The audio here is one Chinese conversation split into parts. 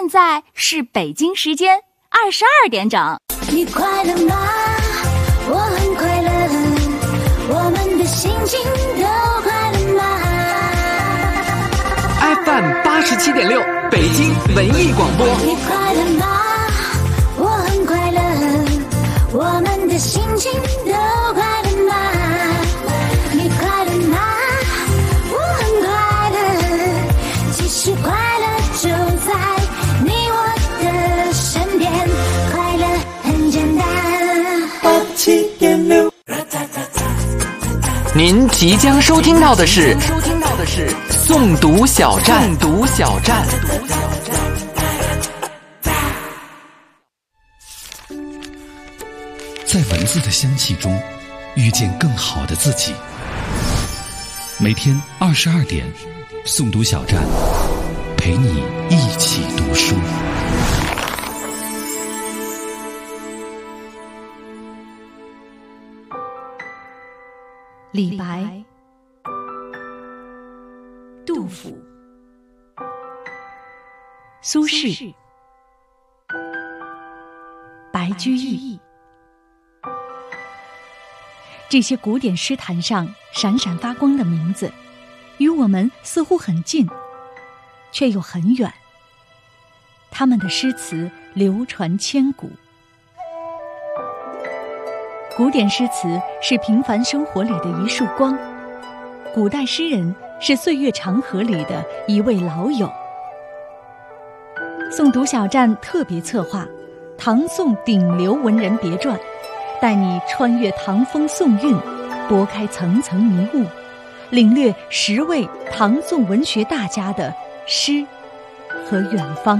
现在是北京时间22点整。 你快乐吗？我很快乐，我们的心情都快乐吗？ FM 87.6北京文艺广播。 你快乐吗？我很快乐，我们的心情都快乐吗？你快乐吗？我很快乐，其实快乐就在你我的身边，快乐很简单。87.6。 您即将收听到的是诵读小站。 在文字的香气中遇见更好的自己。每天22点，诵读小站陪你一起读书。 李白、杜甫、苏轼、白居易，这些古典诗坛上闪闪发光的名字，与我们似乎很近，却又很远。他们的诗词流传千古。古典诗词是平凡生活里的一束光，古代诗人是岁月长河里的一位老友。诵读小站特别策划唐宋顶流文人别传，带你穿越唐风宋韵，拨开层层迷雾，领略10位唐宋文学大家的诗和远方。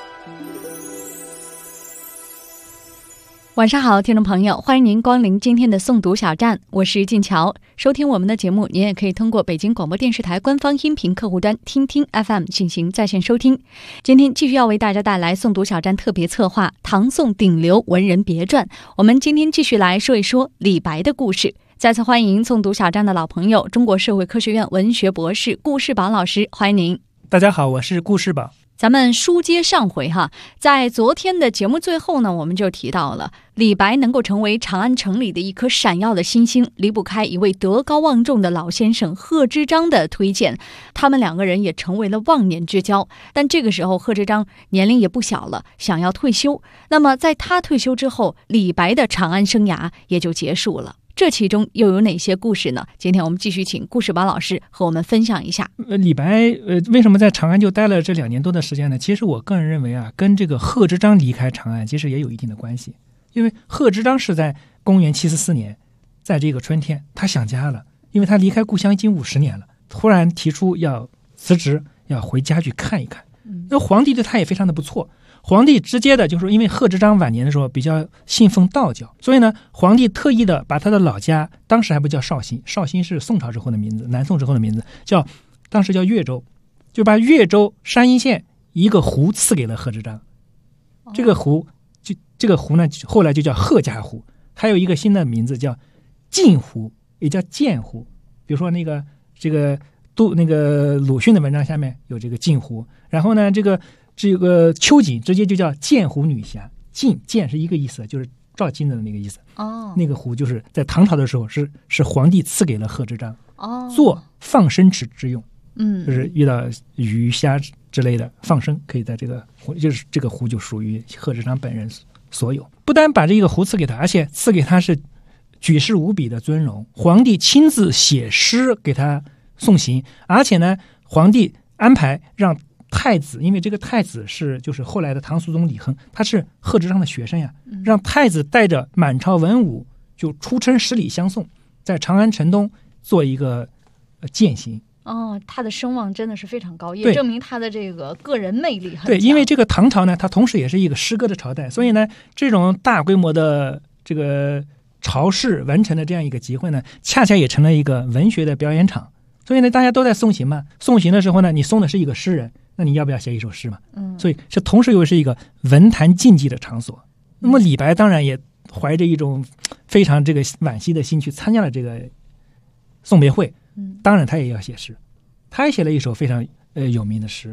晚上好，听众朋友，欢迎您光临今天的诵读小站，我是静乔。收听我们的节目，您也可以通过北京广播电视台官方音频客户端听听 FM 进行在线收听。今天继续要为大家带来诵读小站特别策划唐宋顶流文人别传，我们今天继续来说一说李白的故事。再次欢迎诵读小站的老朋友，中国社会科学院文学博士顾世宝老师，欢迎您。 大家好，我是顾世宝。 咱们书接上回哈，在昨天的节目最后呢，我们就提到了李白能够成为长安城里的一颗闪耀的新星，离不开一位德高望重的老先生贺知章的推荐，他们两个人也成为了忘年之交。但这个时候贺知章年龄也不小了，想要退休。那么在他退休之后，李白的长安生涯也就结束了。这其中又有哪些故事呢？今天我们继续请顾世宝老师和我们分享一下。 李白为什么在长安就待了这2年多的时间呢？其实我个人认为啊，跟这个贺知章离开长安其实也有一定的关系。因为贺知章是在公元744年，在这个春天他想家了，因为他离开故乡已经50年了，突然提出要辞职，要回家去看一看。那皇帝对他也非常的不错，皇帝直接的就是说，因为贺知章晚年的时候比较信奉道教，所以呢，皇帝特意的把他的老家，当时还不叫绍兴，绍兴是宋朝之后的名字，南宋之后的名字，当时叫越州，就把越州山阴县一个湖赐给了贺知章。这个湖呢，后来就叫贺家湖，还有一个新的名字叫晋湖，也叫建湖。比如说那个鲁迅的文章下面有这个晋湖，然后呢，这个秋瑾直接就叫建湖女侠，建是一个意思，就是照金子的那个意思。那个湖就是在唐朝的时候是皇帝赐给了贺知章，做放生池之用。就是遇到鱼虾之类的放生，可以在这个湖，就是这个湖就属于贺知章本人所有。不但把这个湖赐给他，而且赐给他是举世无比的尊荣，皇帝亲自写诗给他送行，而且呢，皇帝安排让太子，因为这个太子就是后来的唐肃宗李亨，他是贺知章的学生呀，让太子带着满朝文武就出征10里相送，在长安城东做一个践行。 他的声望真的是非常高，也证明他的这个个人魅力很强。 对，因为这个唐朝呢，它同时也是一个诗歌的朝代，所以呢，这种大规模的这个朝士文臣的这样一个集会呢，恰恰也成了一个文学的表演场。所以呢，大家都在送行嘛，送行的时候呢，你送的是一个诗人，那你要不要写一首诗嘛？所以这同时又是一个文坛竞技的场所。那么李白当然也怀着一种非常这个惋惜的心去参加了这个送别会。当然他也要写诗，他也写了一首非常有名的诗，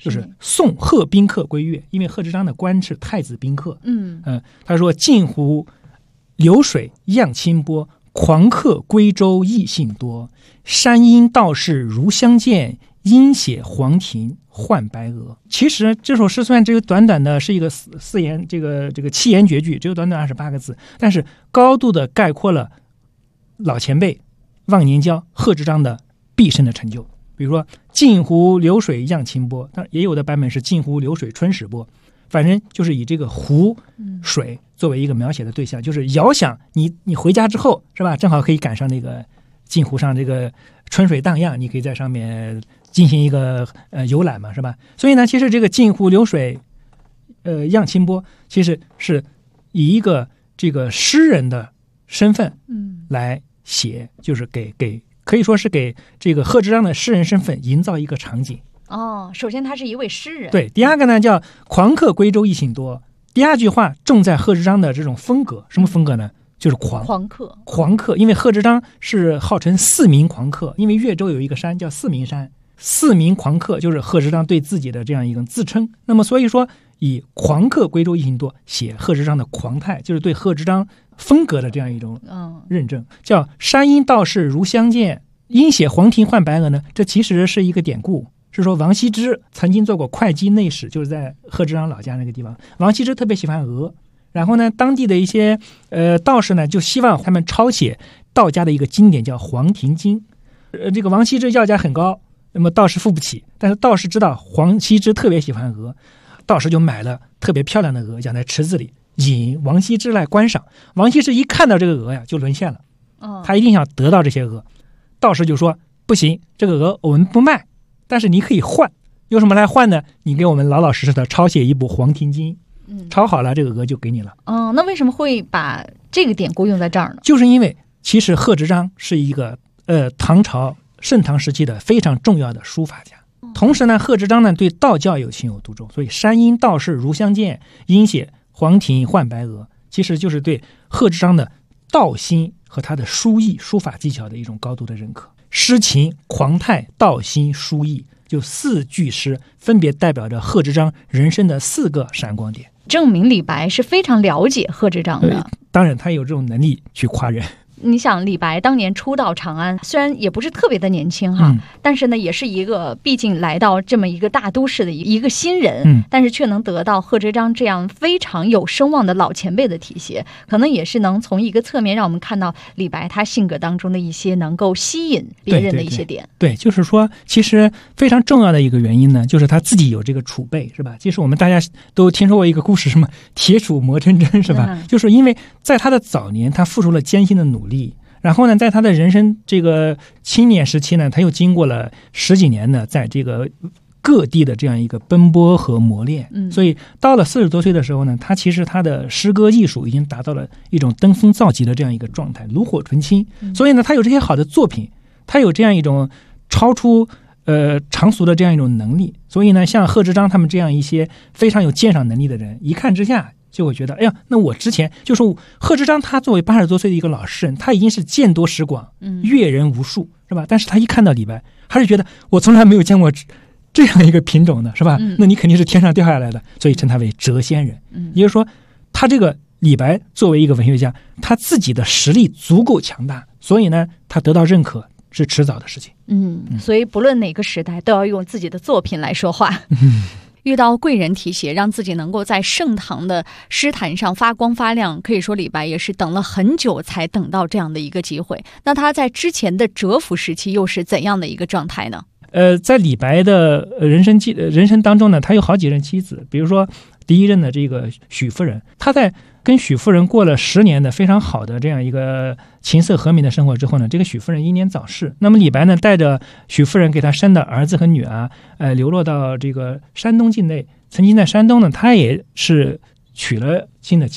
就是送贺宾客归越，因为贺知章的官是太子宾客。他说镜湖流水漾清波，狂客归舟异性多，山阴道士如相见，阴血黄庭换白鹅。其实这首诗虽然只有短短的是一个四言这个七言绝句，只有短短28个字，但是高度的概括了老前辈忘年交贺知章的毕生的成就。比如说镜湖流水漾清波，当然也有的版本是镜湖流水春始波，反正就是以这个湖水作为一个描写的对象，就是遥想你回家之后是吧，正好可以赶上那个镜湖上这个春水荡漾，你可以在上面进行一个游览嘛，是吧？所以呢，其实这个镜湖流水漾清波，其实是以一个这个诗人的身份来写，就是给可以说是给这个贺知章的诗人身份营造一个场景。 首先他是一位诗人。 对，第二个呢叫狂客归舟异性多。第二句话重在贺知章的这种风格，什么风格呢？就是狂客。因为贺知章是号称4名狂客，因为越州有一个山叫4名山，4名狂客就是贺知章对自己的这样一个自称。那么所以说以狂客归舟异性多写贺知章的狂态，就是对贺知章风格的这样一种认证。叫山阴道士如相见，阴血黄庭换白鹅呢，这其实是一个典故，是说王羲之曾经做过会稽内史，就是在贺知章老家那个地方。王羲之特别喜欢鹅，然后呢当地的一些道士呢就希望他们抄写道家的一个经典叫《黄庭经》。这个王羲之要价很高，那么道士付不起，但是道士知道王羲之特别喜欢鹅，道士就买了特别漂亮的鹅，养在池子里，引王羲之来观赏。王羲之一看到这个鹅呀就沦陷了，他一定想得到这些鹅。道士就说不行，这个鹅我们不卖，但是你可以换。用什么来换呢？你给我们老老实实的抄写一部《黄庭经》，抄好了这个鹅就给你了。 那为什么会把这个典故用在这儿呢？ 就是因为其实贺知章是一个唐朝盛唐时期的非常重要的书法家。同时呢，贺知章呢对道教有情有独钟，所以山阴道士如相见，阴血黄庭换白鹅，其实就是对贺知章的道心和他的书艺书法技巧的一种高度的认可。诗情狂态道心书艺，就4句诗分别代表着贺知章人生的4个闪光点， 证明李白是非常了解贺知章的。 当然他有这种能力去夸人。 你想李白当年初到长安，虽然也不是特别的年轻哈，但是呢也是一个毕竟来到这么一个大都市的一个新人，但是却能得到贺知章这样非常有声望的老前辈的提携，可能也是能从一个侧面让我们看到李白他性格当中的一些能够吸引别人的一些点。 对，就是说其实非常重要的一个原因呢，就是他自己有这个储备，是吧？其实我们大家都听说过一个故事，什么铁杵磨成针，是吧？就是因为在他的早年他付出了艰辛的努力，然后呢在他的人生这个青年时期呢，他又经过了10几年呢在这个各地的这样一个奔波和磨练，所以到了40多岁的时候呢，他其实他的诗歌艺术已经达到了一种登峰造极的这样一个状态，炉火纯青。所以呢他有这些好的作品，他有这样一种超出常俗的这样一种能力，所以呢像贺知章他们这样一些非常有鉴赏能力的人，一看之下就会觉得，哎呀，那我之前就说贺知章他作为80多岁的一个老诗人，他已经是见多识广，阅人无数，是吧？但是他一看到李白，还是觉得我从来没有见过这样一个品种的，是吧？那你肯定是天上掉下来的，所以称他为谪仙人。也就是说他这个李白作为一个文学家，他自己的实力足够强大，所以呢他得到认可是迟早的事情。 所以不论哪个时代都要用自己的作品来说话。遇到贵人提携，让自己能够在盛唐的诗坛上发光发亮，可以说李白也是等了很久才等到这样的一个机会。那他在之前的蛰伏时期又是怎样的一个状态呢？ 在李白的人生当中呢，他有好几任妻子，比如说第一任的这个许夫人，他在跟许夫人过了10年的非常好的这样一个琴瑟和鸣的生活之后呢，这个许夫人英年早逝。那么李白呢，带着许夫人给他生的儿子和女儿，流落到这个山东境内。曾经在山东呢，他也是娶了新的妻子。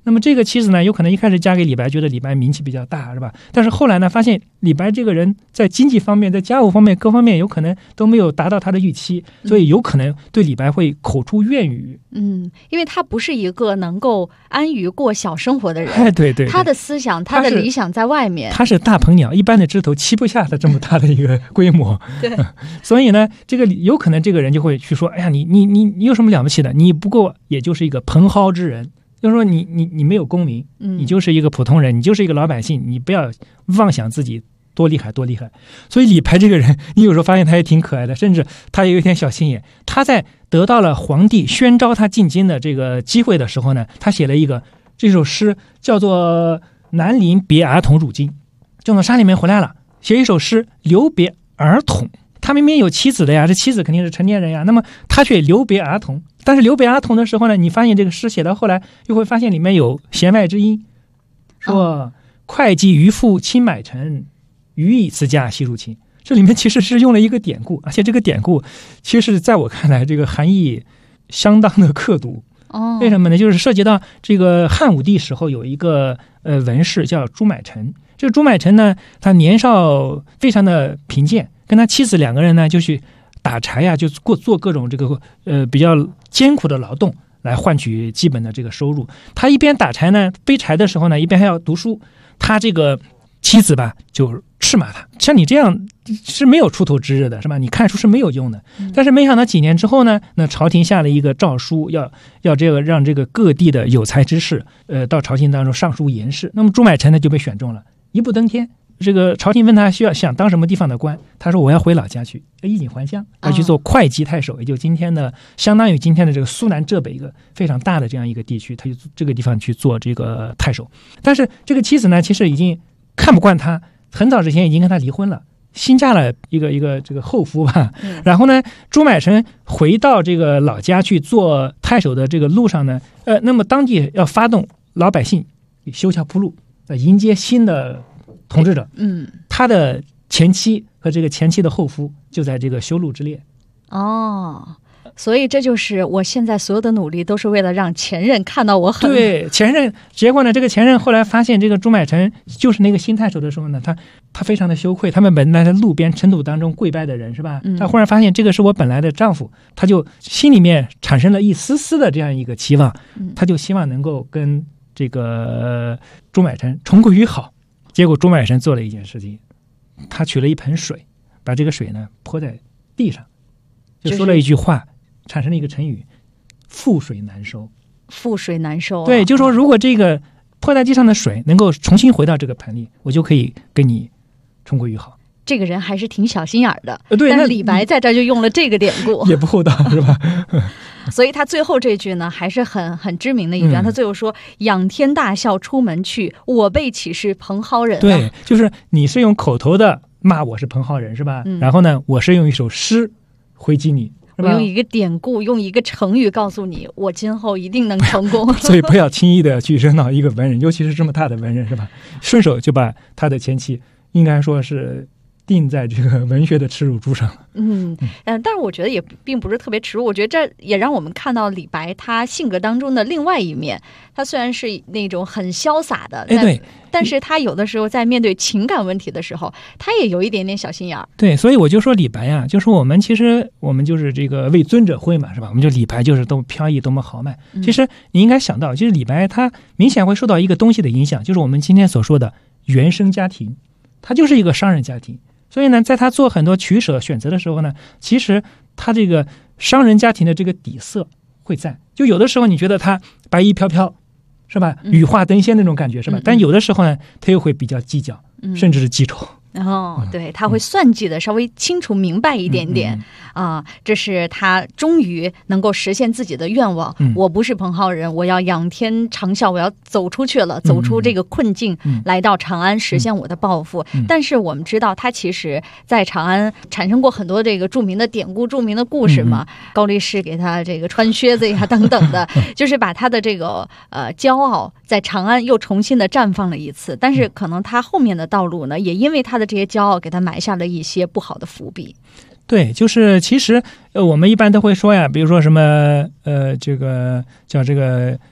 那么这个妻子呢，有可能一开始嫁给李白，觉得李白名气比较大，是吧？但是后来呢，发现李白这个人在经济方面、在家务方面各方面有可能都没有达到他的预期，所以有可能对李白会口出怨语。 因为他不是一个能够安于过小生活的人。 对， 他的思想、他的理想在外面。 他是大鹏鸟，一般的枝头栖不下的这么大的一个规模。 对， 所以呢，这个有可能这个人就会去说：“哎呀，你有什么了不起的？你不过也就是一个蓬蒿之人。”就是说你没有功名，你就是一个普通人，你就是一个老百姓，你不要妄想自己多厉害多厉害。所以李白这个人，你有时候发现他也挺可爱的，甚至他也有一点小心眼。他在得到了皇帝宣召他进京的这个机会的时候呢，他写了这首诗，叫做《南陵别儿童入京》。就从山里面回来了，写一首诗留别儿童。他明明有妻子的呀，这妻子肯定是成年人呀，那么他却留别儿童。但是留别儿童的时候呢，你发现这个诗写到后来，又会发现里面有弦外之音，说会稽渔父亲买臣，余以辞家西入秦。这里面其实是用了一个典故，而且这个典故其实在我看来，这个含义相当的刻毒。为什么呢？就是涉及到这个汉武帝时候有一个文士叫朱买臣。这个朱买臣呢，他年少非常的贫贱，跟他妻子两个人呢就去打柴呀，就做各种这个比较艰苦的劳动，来换取基本的这个收入。他一边打柴呢，背柴的时候呢，一边还要读书。他这个妻子吧，就斥骂他，像你这样是没有出头之日的，是吧？你看书是没有用的。但是没想到几年之后呢，那朝廷下了一个诏书，要这个让这个各地的有才之士，到朝廷当中上书言事。那么朱买臣呢就被选中了，一步登天。这个朝廷问他想当什么地方的官，他说我要回老家去，要衣锦还乡，要去做会稽太守，也就今天的相当于今天的这个苏南浙北一个非常大的这样一个地区，他就这个地方去做这个太守。但是这个妻子呢，其实已经看不惯他，很早之前已经跟他离婚了，新嫁了一个这个后夫吧。然后呢，朱买臣回到这个老家去做太守的这个路上呢，那么当地要发动老百姓修桥铺路，迎接新的统治者。他的前妻和这个前妻的后夫就在这个修路之列。 所以这就是我现在所有的努力都是为了让前任看到我狠。 对，前任。结果呢，这个前任后来发现这个朱买臣就是那个新太守的时候呢，他非常的羞愧。他们本来在路边尘土当中跪拜的人，是吧？他忽然发现这个是我本来的丈夫，他就心里面产生了一丝丝的这样一个期望，他就希望能够跟这个朱买臣重归于好。结果朱买臣做了一件事情，他取了一盆水，把这个水呢泼在地上，就说了一句话，产生了一个成语：覆水难收。 覆水难收。 对，就说如果这个泼在地上的水能够重新回到这个盆里，我就可以跟你重归于好。 这个人还是挺小心眼的。 对， 但是李白在这就用了这个典故， 也不厚道，是吧？ 所以他最后这句呢，还是很知名的一句。他最后说：“仰天大笑出门去，我辈岂是蓬蒿人。” 对，就是你是用口头的骂我是蓬蒿人，是吧？然后呢，我是用一首诗回击你，是吧？ 我用一个典故，用一个成语告诉你，我今后一定能成功。 所以不要轻易的去惹恼一个文人，尤其是这么大的文人，是吧？顺手就把他的前妻，应该说是定在这个文学的耻辱柱上了。 但是我觉得也并不是特别耻辱，我觉得这也让我们看到李白他性格当中的另外一面。他虽然是那种很潇洒的， 对， 但是他有的时候在面对情感问题的时候，他也有一点点小心眼儿。 对，所以我就说李白呀，就是我们就是这个为尊者徽嘛，是吧？我们就李白就是多么飘逸，多么豪迈。其实你应该想到，其实李白他明显会受到一个东西的影响，就是我们今天所说的原生家庭，他就是一个商人家庭。所以呢，在他做很多取舍选择的时候呢，其实他这个商人家庭的这个底色会在。就有的时候你觉得他白衣飘飘，是吧？羽化登仙那种感觉，是吧？但有的时候呢，他又会比较计较，甚至是记仇。 对，他会算计的稍微清楚明白一点点。这是他终于能够实现自己的愿望。我不是蓬蒿人，我要仰天长啸，我要走出去了，走出这个困境，来到长安实现我的抱负。但是我们知道，他其实在长安产生过很多这个著名的典故、著名的故事嘛。高力士给他这个穿靴子呀等等的，就是把他的这个骄傲在长安又重新的绽放了一次。但是可能他后面的道路呢，也因为他的这些骄傲，给他埋下了一些不好的伏笔。 对，就是其实我们一般都会说呀，比如说什么这个叫这个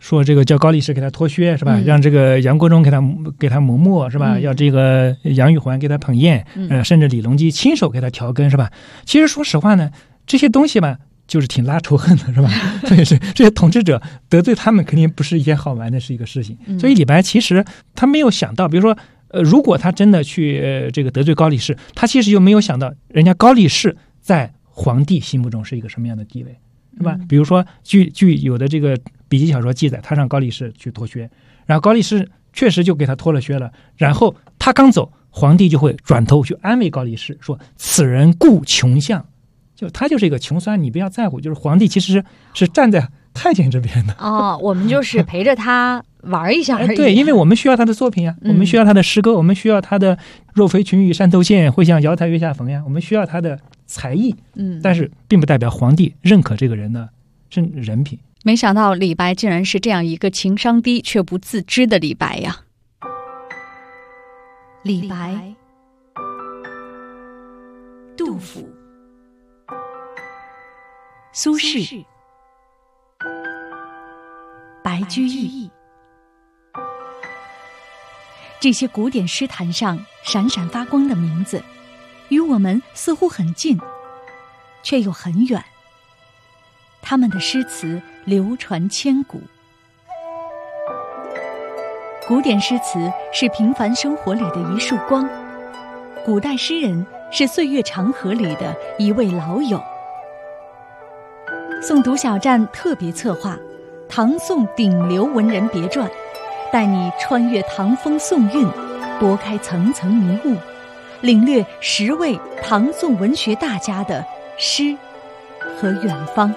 说这个叫高力士给他脱靴是吧？让这个杨国忠给他磨墨是吧？要这个杨玉环给他捧砚，甚至李隆基亲手给他调羹是吧？其实说实话呢，这些东西吧，就是挺拉仇恨的是吧？所以是这些统治者得罪他们，肯定不是一件好玩的是一个事情。所以李白其实他没有想到，比如说如果他真的去这个得罪高力士，他其实又没有想到人家高力士在皇帝心目中是一个什么样的地位。是吧？比如说，据有的这个笔记小说记载，他让高力士去脱靴，然后高力士确实就给他脱了靴了。然后他刚走，皇帝就会转头去安慰高力士，说：“此人故穷相，就他就是一个穷酸，你不要在乎。”就是皇帝其实是站在太监这边的。 哦，我们就是陪着他玩一下而已。 对，因为我们需要他的作品呀，我们需要他的诗歌，我们需要他的“若非群玉山头见，会向瑶台月下逢”呀，我们需要他的才艺。但是并不代表皇帝认可这个人的人品。 没想到李白竟然是这样一个情商低却不自知的李白呀。李白、杜甫、苏轼、白居易，这些古典诗坛上闪闪发光的名字，与我们似乎很近，却又很远。他们的诗词流传千古。古典诗词是平凡生活里的一束光，古代诗人是岁月长河里的一位老友。诵读小站特别策划，唐宋顶流文人别传，带你穿越唐风宋韵，拨开层层迷雾，领略10位唐宋文学大家的诗和远方。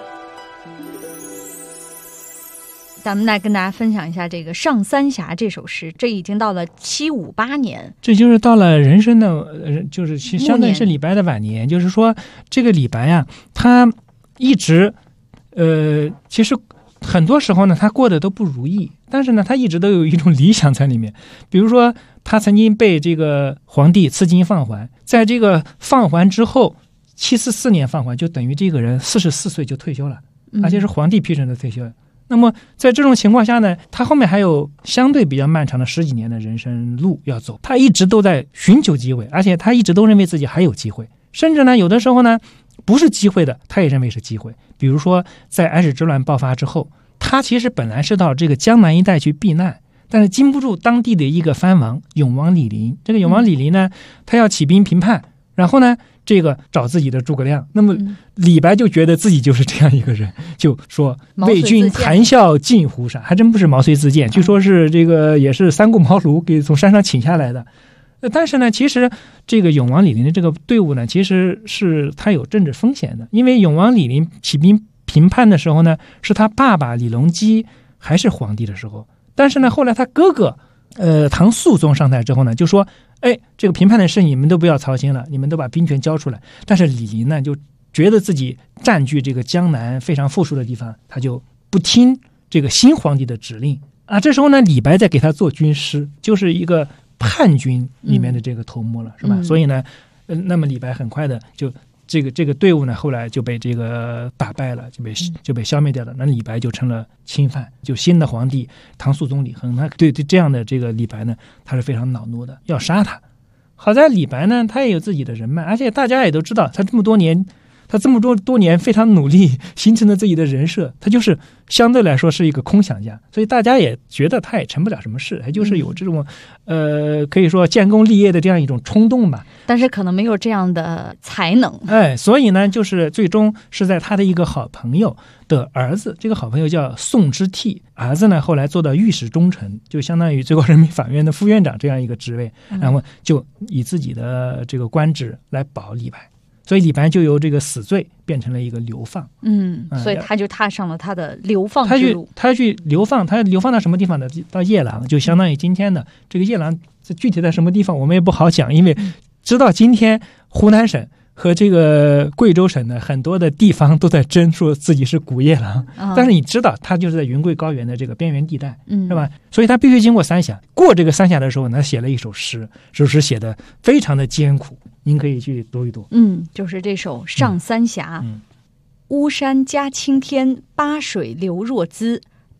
咱们来跟大家分享一下这个《上三峡》这首诗，这已经到了758年， 这就是到了人生的，就是相当于是李白的晚年。就是说，这个李白呀，他一直，其实很多时候呢，他过得都不如意，但是呢，他一直都有一种理想在里面。比如说，他曾经被这个皇帝赐金放还，在这个放还之后，744年放还，就等于这个人44岁就退休了，而且是皇帝批准的退休。那么在这种情况下呢，他后面还有相对比较漫长的10几年的人生路要走，他一直都在寻求机会，而且他一直都认为自己还有机会，甚至呢有的时候呢不是机会的他也认为是机会。比如说在安史之乱爆发之后，他其实本来是到这个江南一带去避难，但是经不住当地的一个藩王永王李璘。这个永王李璘呢，他要起兵平叛，然后呢这个找自己的诸葛亮。那么李白就觉得自己就是这样一个人，就说为君谈笑尽湖山，还真不是毛遂自荐，据说是这个也是三顾茅庐给从山上请下来的。但是呢，其实这个永王李璘的这个队伍呢，其实是他有政治风险的，因为永王李璘起兵平叛的时候呢，是他爸爸李隆基还是皇帝的时候，但是呢，后来他哥哥唐肃宗上台之后呢，就说，这个平叛的事你们都不要操心了，你们都把兵权交出来。但是李璘呢，就觉得自己占据这个江南非常富庶的地方，他就不听这个新皇帝的指令啊。这时候呢，李白在给他做军师，就是一个叛军里面的这个头目了，是吧？所以呢，那么李白很快的就这个队伍呢，后来就被这个打败了，就被消灭掉了。那李白就成了钦犯，就新的皇帝唐肃宗李亨，他对这样的这个李白呢，他是非常恼怒的，要杀他。好在李白呢，他也有自己的人脉，而且大家也都知道，他这么多年非常努力形成了自己的人设，他就是相对来说是一个空想家，所以大家也觉得他也成不了什么事，他就是有这种可以说建功立业的这样一种冲动吧， 但是可能没有这样的才能。 所以呢，就是最终是在他的一个好朋友的儿子，这个好朋友叫宋之悌，儿子呢后来做到御史中丞，就相当于最高人民法院的副院长这样一个职位，然后就以自己的这个官职来保李白。所以李白就由这个死罪变成了一个流放， 所以他就踏上了他的流放之路。他去流放，他流放到什么地方呢？到夜郎，就相当于今天的这个夜郎，具体在什么地方我们也不好讲，因为知道今天湖南省和这个贵州省的很多的地方都在争说自己是古夜郎，但是你知道他就是在云贵高原的这个边缘地带，是吧？所以他必须经过三峡，过这个三峡的时候呢，写了一首诗，这首诗写的非常的艰苦，您可以去读一读。 就是这首《上三峡》。巫山夹青天，巴水流若兹，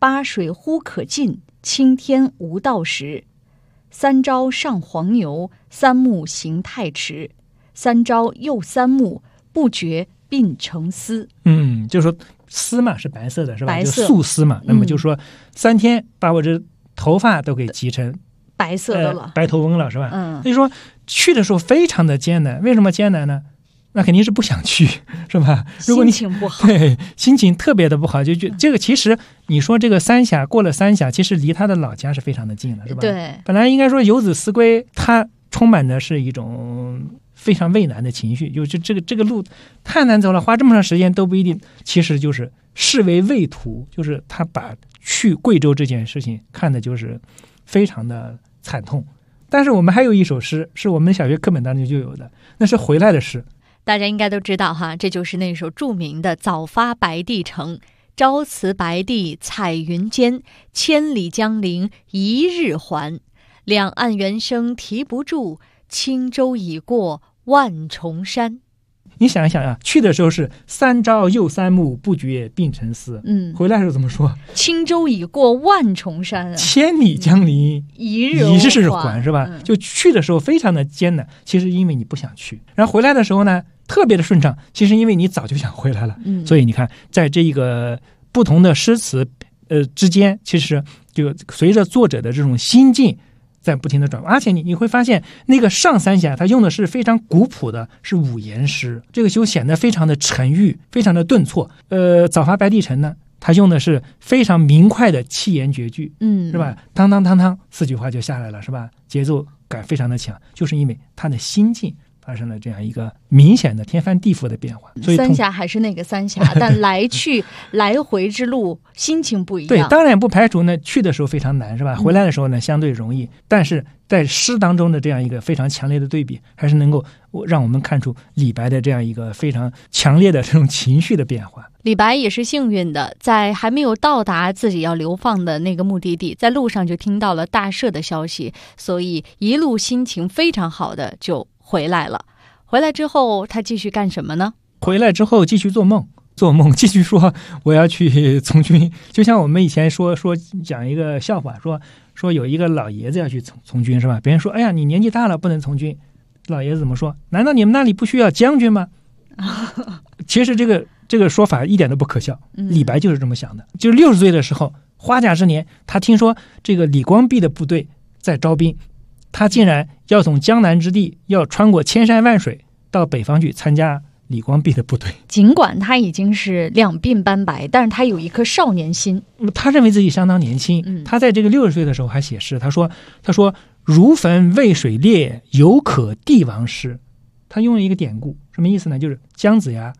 八水忽可尽，青天无道时。三朝上黄牛，三木行太迟。三朝又三木，不觉鬓成丝。 就是说丝嘛是白色的，是吧？ 白色就素丝嘛。那么就说3天把我这头发都给急成白色的了， 白头翁了，是吧？所以说去的时候非常的艰难。为什么艰难呢？那肯定是不想去，是吧？如果你心情不好， 对，心情特别的不好，就这个其实你说这个三峡过了三峡，其实离他的老家是非常的近的，是吧？ 对， 本来应该说游子思归，他充满的是一种非常畏难的情绪，就这个路太难走了，花这么长时间都不一定，其实就是视为畏途，就是他把去贵州这件事情看的就是非常的惨痛。但是我们还有一首诗是我们小学课本当中就有的，那是回来的诗。 大家应该都知道哈，这就是那首著名的《早发白帝城》。朝辞白帝彩云间，千里江陵一日还。两岸猿声啼不住，轻舟已过万重山。 你想一想啊，去的时候是三朝又三暮，不觉鬓成丝。回来的时候怎么说？ 轻舟已过万重山啊， 千里江陵一日还， 是吧？就去的时候非常的艰难，其实因为你不想去，然后回来的时候呢特别的顺畅，其实因为你早就想回来了。所以你看，在这一个不同的诗词之间，其实就随着作者的这种心境在不停的转换，而且你会发现那个上三峡它用的是非常古朴的，是五言诗，这个就显得非常的沉郁，非常的顿挫。早发白帝城呢，它用的是非常明快的七言绝句，是吧？当当当当4句话就下来了，是吧？节奏感非常的强，就是因为他的心境发生了这样一个明显的天翻地覆的变化。所以三峡还是那个三峡，但来回之路心情不一样。 对，当然不排除呢去的时候非常难，是吧？回来的时候呢相对容易，但是在诗当中的这样一个非常强烈的对比，还是能够让我们看出李白的这样一个非常强烈的这种情绪的变化。 李白也是幸运的，在还没有到达自己要流放的那个目的地，在路上就听到了大赦的消息，所以一路心情非常好的就回来了。回来之后他继续干什么呢？回来之后继续做梦，继续说我要去从军。就像我们以前说讲一个笑话，说有一个老爷子要去从军，是吧？别人说哎呀你年纪大了不能从军，老爷子怎么说？难道你们那里不需要将军吗？其实这个说法一点都不可笑，李白就是这么想的。就是60岁的时候，花甲之年，他听说这个李光弼的部队在招兵，他竟然要从江南之地，要穿过千山万水到北方去参加李光弼的部队。 尽管他已经是两鬓斑白，但是他有一颗少年心。 他认为自己相当年轻，他在这个60岁的时候还写诗，他说如焚渭水烈，犹可帝王师。他用了一个典故，什么意思呢？就是姜子牙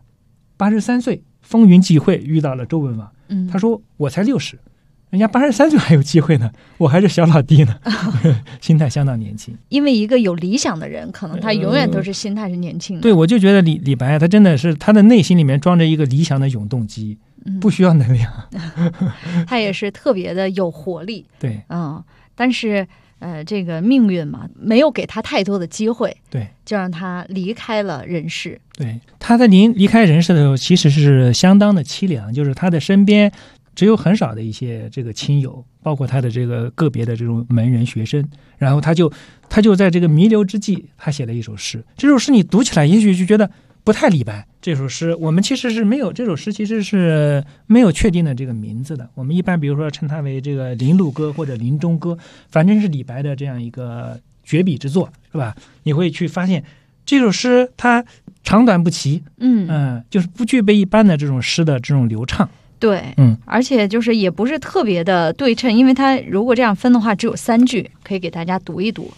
83岁风云际会遇到了周文王，他说我才60，人家83岁还有机会呢，我还是小老弟呢。心态相当年轻。因为一个有理想的人，可能他永远都是心态是年轻的。对，我就觉得李白他真的是他的内心里面装着一个理想的永动机，不需要能量。他也是特别的有活力。对，但是这个命运嘛，没有给他太多的机会，对，就让他离开了人世。对，他在离开人世的时候，其实是相当的凄凉，就是他的身边只有很少的一些这个亲友，包括他的这个个别的这种门人学生，然后他就在这个弥留之际，他写了一首诗。这首诗你读起来，也许就觉得不太李白。这首诗我们其实是没有，这首诗其实是没有确定的这个名字的。我们一般比如说称它为这个林路歌或者林中歌，反正是李白的这样一个绝笔之作，是吧？你会去发现这首诗它长短不齐，就是不具备一般的这种诗的这种流畅。对，而且就是也不是特别的对称，因为它如果这样分的话，只有3句，可以给大家读一读。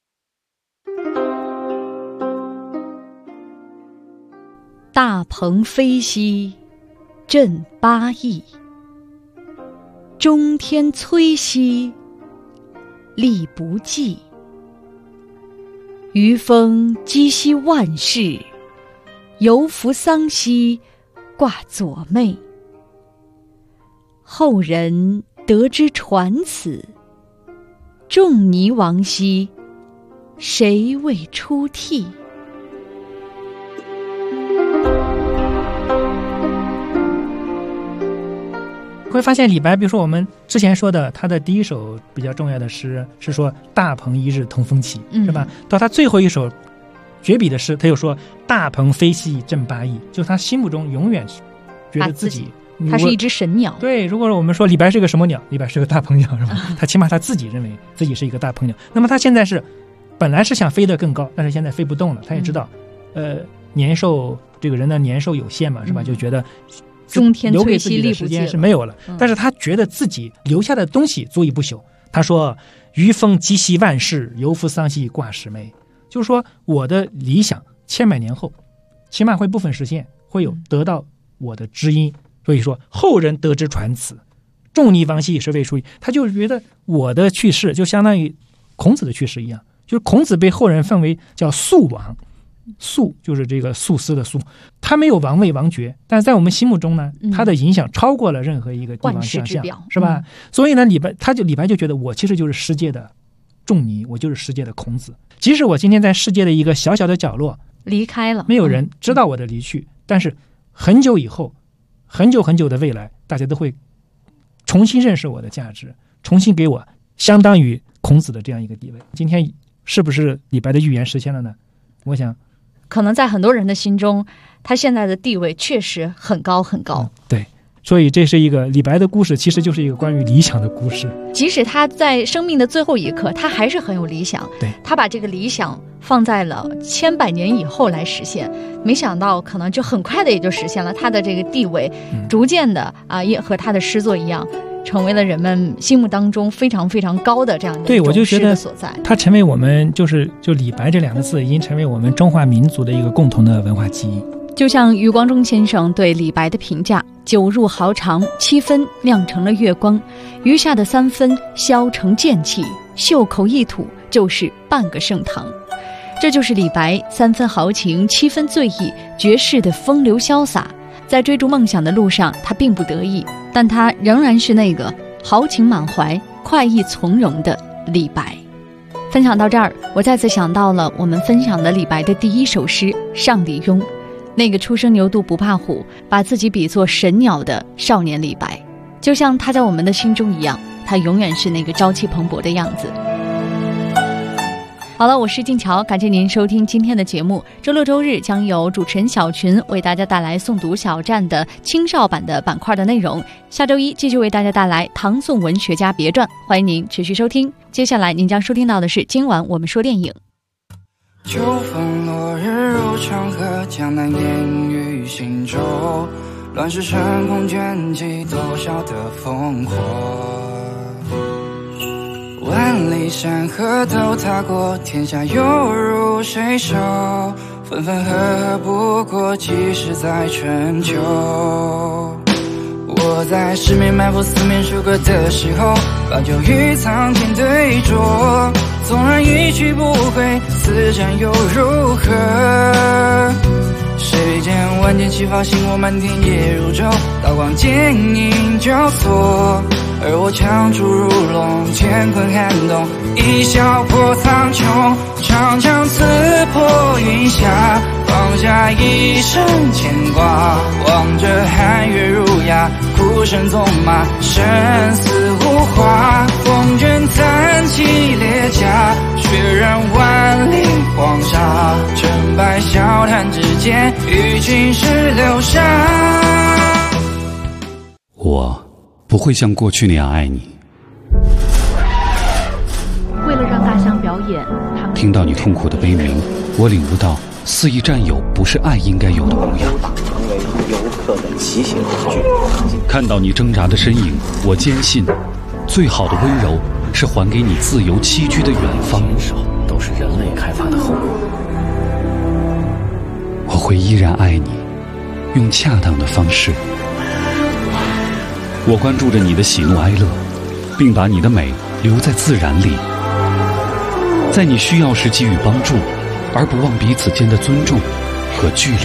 大鹏飞兮振8翼，中天摧兮力不济。余风击兮万世，犹扶桑兮挂左袂。后人得之传此，仲尼亡兮谁为出涕。 会发现李白，比如说我们之前说的，他的第一首比较重要的诗是说“大鹏一日同风起”，是吧？到他最后一首绝笔的诗，他又说“大鹏飞兮正八翼”，就是他心目中永远觉得自己他是一只神鸟。 对，如果我们说李白是个什么鸟，李白是个大鹏鸟，是吧？他起码他自己认为自己是一个大鹏鸟。那么他现在是本来是想飞得更高，但是现在飞不动了。他也知道，年寿这个人的年寿有限嘛，是吧？就觉得中天留给自己的时间是没有了。但是他觉得自己留下的东西足以不朽。他说：“余风激兮万世，犹负桑兮挂石眉。”就是说，我的理想千百年后，起码会部分实现，会有得到我的知音。所以说，后人得之传此，仲尼亡兮是谓书矣。他就觉得我的去世就相当于孔子的去世一样，就是孔子被后人奉为叫素王。素就是这个素丝的素，他没有王位王爵，但是在我们心目中呢，他的影响超过了任何一个帝王将相，是吧？所以呢，李白就觉得我其实就是世界的仲尼，我就是世界的孔子。即使我今天在世界的一个小小的角落离开了， 没有人知道我的离去，但是很久以后，很久很久的未来，大家都会重新认识我的价值，重新给我相当于孔子的这样一个地位。今天是不是李白的预言实现了呢？我想可能在很多人的心中，他现在的地位确实很高很高。 对，所以这是一个李白的故事，其实就是一个关于理想的故事。 即使他在生命的最后一刻，他还是很有理想。 对， 他把这个理想放在了千百年以后来实现，没想到可能就很快的也就实现了。他的这个地位逐渐的也和他的诗作一样，成为了人们心目当中非常非常高的这样的一种诗的所在。对，我就觉得它成为我们就李白这两个字已经成为我们中华民族的一个共同的文化记忆。 就像余光中先生对李白的评价：“9入毫长，7分酿成了月光，余下的3分削成剑气，袖口一吐就是半个盛唐。”这就是李白3分豪情，7分醉意，绝世的风流潇洒。在追逐梦想的路上，他并不得意，但他仍然是那个豪情满怀、快意从容的李白。分享到这儿，我再次想到了我们分享的李白的第一首诗《上李邕》，那个初生牛犊不怕虎，把自己比作神鸟的少年李白，就像他在我们的心中一样，他永远是那个朝气蓬勃的样子。好了，我是静乔，感谢您收听今天的节目。周六周日将由主持人小群为大家带来诵读小站的青少版的板块的内容，下周一继续为大家带来唐宋文学家别传，欢迎您持续收听。接下来您将收听到的是今晚我们说电影。 秋风落日入长河，江南烟雨行舟，乱世成空卷起多少的烽火。万里山河都踏过，天下又如谁手？分分合合不过几时在春秋。我在十面埋伏四面楚歌的时候，把酒与苍天对酌。纵然一去不回，此战又如何？谁见万箭齐发，星火满天夜如昼，刀光剑影交错。而我枪出如龙，乾坤撼动，一笑破苍穹。长枪刺破云霞，放下一生牵挂。望着寒月如牙，哭声纵马，生死无华。风卷残骑列甲，血染万里黄沙。成败笑谈之间，与青史流沙。 我不会像过去那样爱你。 为了让大象表演，他们听到你痛苦的悲鸣，我领悟到肆意占有不是爱应该有的模样。 成为游客的骑行工具。 看到你挣扎的身影，我坚信，最好的温柔是还给你自由栖居的远方。 坚守都是人类开发的后果。 我会依然爱你，用恰当的方式。我关注着你的喜怒哀乐，并把你的美留在自然里，在你需要时给予帮助，而不忘彼此间的尊重和距离。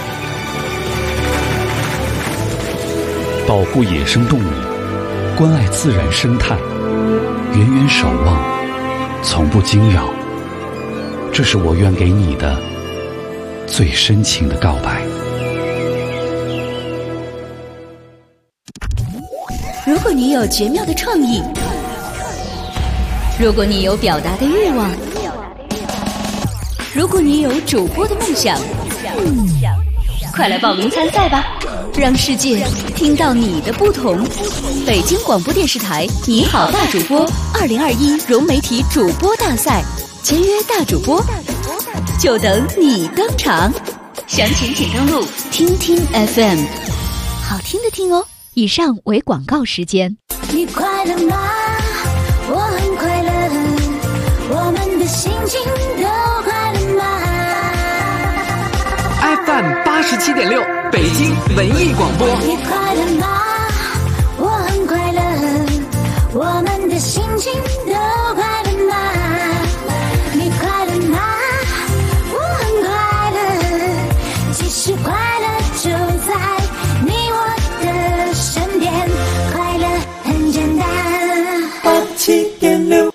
保护野生动物，关爱自然生态，远远守望，从不惊扰。这是我愿给你的最深情的告白。 如果你有绝妙的创意，如果你有表达的欲望，如果你有主播的梦想，快来报名参赛吧，让世界听到你的不同。北京广播电视台你好大主播2021融媒体主播大赛，签约大主播，就等你登场。详情请登录听听 FM， 好听的听哦。 以上为广告时间。 你快乐吗？我很快乐，我们的心情都快乐吗？ FM 87.6北京文艺广播。 你快乐吗？我很快乐，我们的心情都快乐吗？你快乐吗？我很快乐，其实快乐就在你我的身边，快乐很简单。87.6，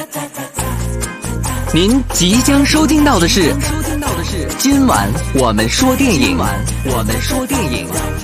您即将收听到的是今晚我们说电影。